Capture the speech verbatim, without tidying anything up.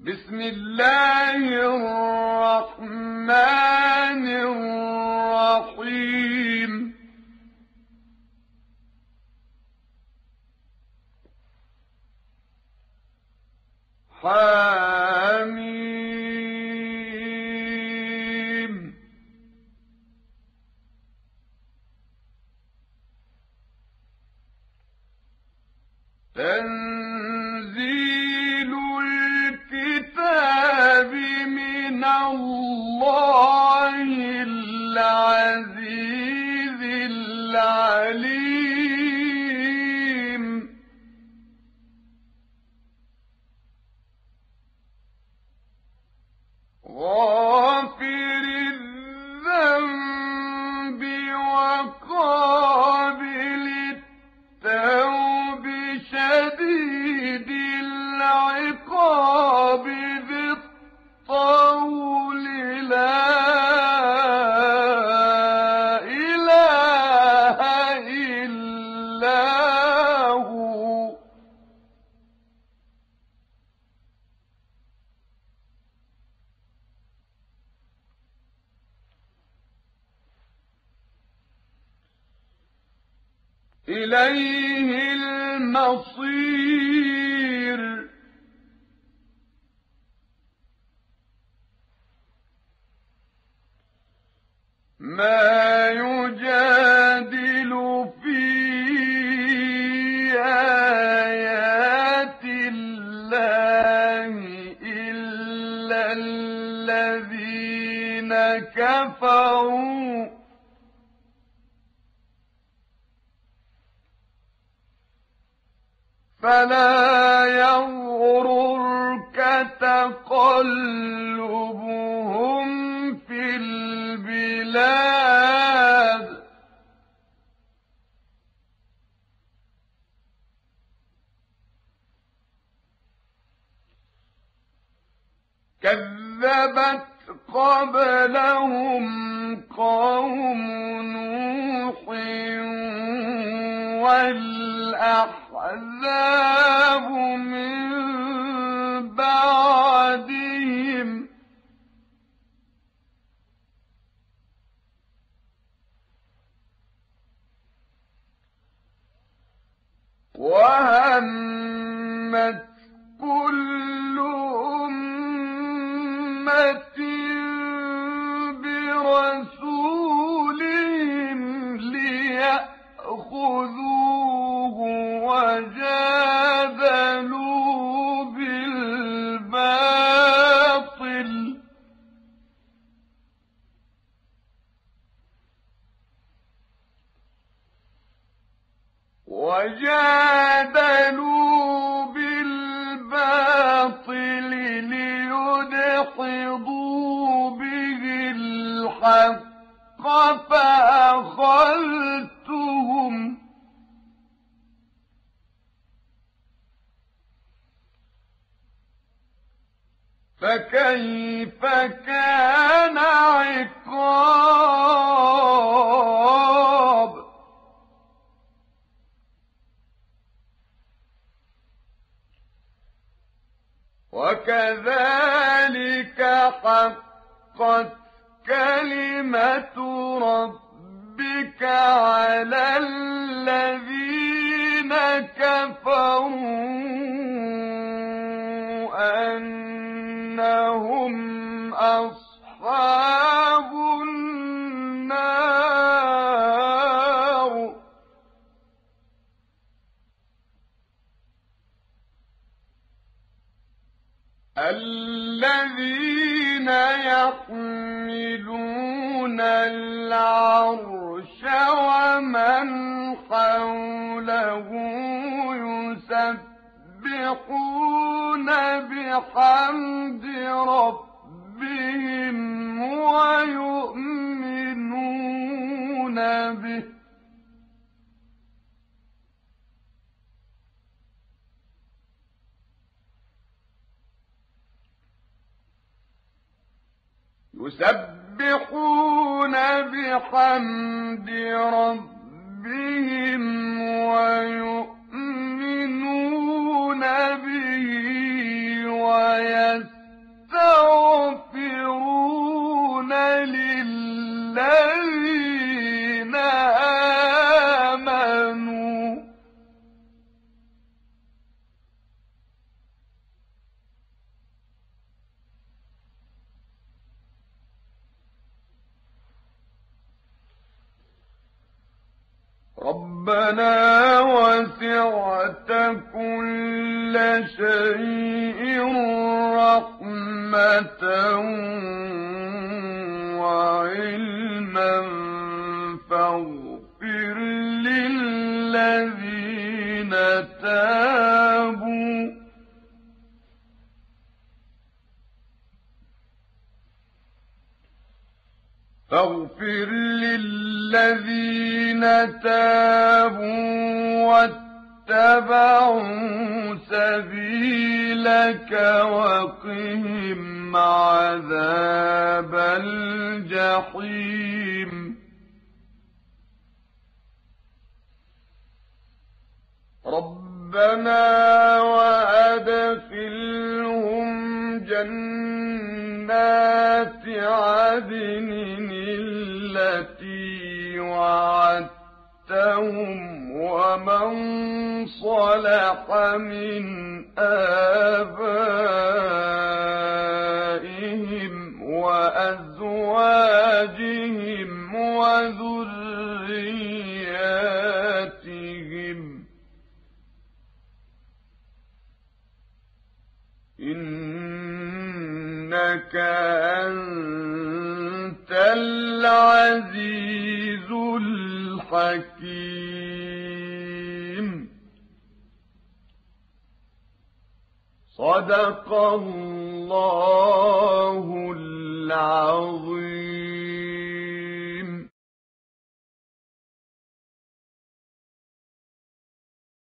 بسم الله الرحمن الرحيم حميم تنزيل الكتاب من الله العزيز العليم غافر الذنب وقابل التوب شديد العقاب ذي الطول لا إله إلا هو إليه المصير ما يجادل في آيات الله إلا الذين كفروا فلا يغررك تقلبهم في البلاد كذبت قبلهم قوم نوح والأحزاب من بعدهم وهمت كل أمة برسولهم ليأخذوه وجادلوا بالباطل وجادلوا بالباطل ليدحضوا به الحق فأخذتهم فكيف كان عقاب وكذلك حقت كلمة ربك على الذين كفروا أنهم أصحاب النار الذين يحملون العرش ومن حوله يسبحون بحمد ربهم ويؤمنون به يسبحون بحمد ربهم ويؤمنون به ويستغفرون الذين آمنوا ربنا وسعت كل شيء رحمة وعلما فاغفر للذين تابوا فاغفر للذين تابوا واتبعوا سبيلك وقهم عذاب الجحيم ربنا وأدخلهم جنات عدن التي وعدتهم ومن صلح من آبائهم وأزواجهم وذرياتهم إنك أنت العزيز الحكيم صدق الله العظيم.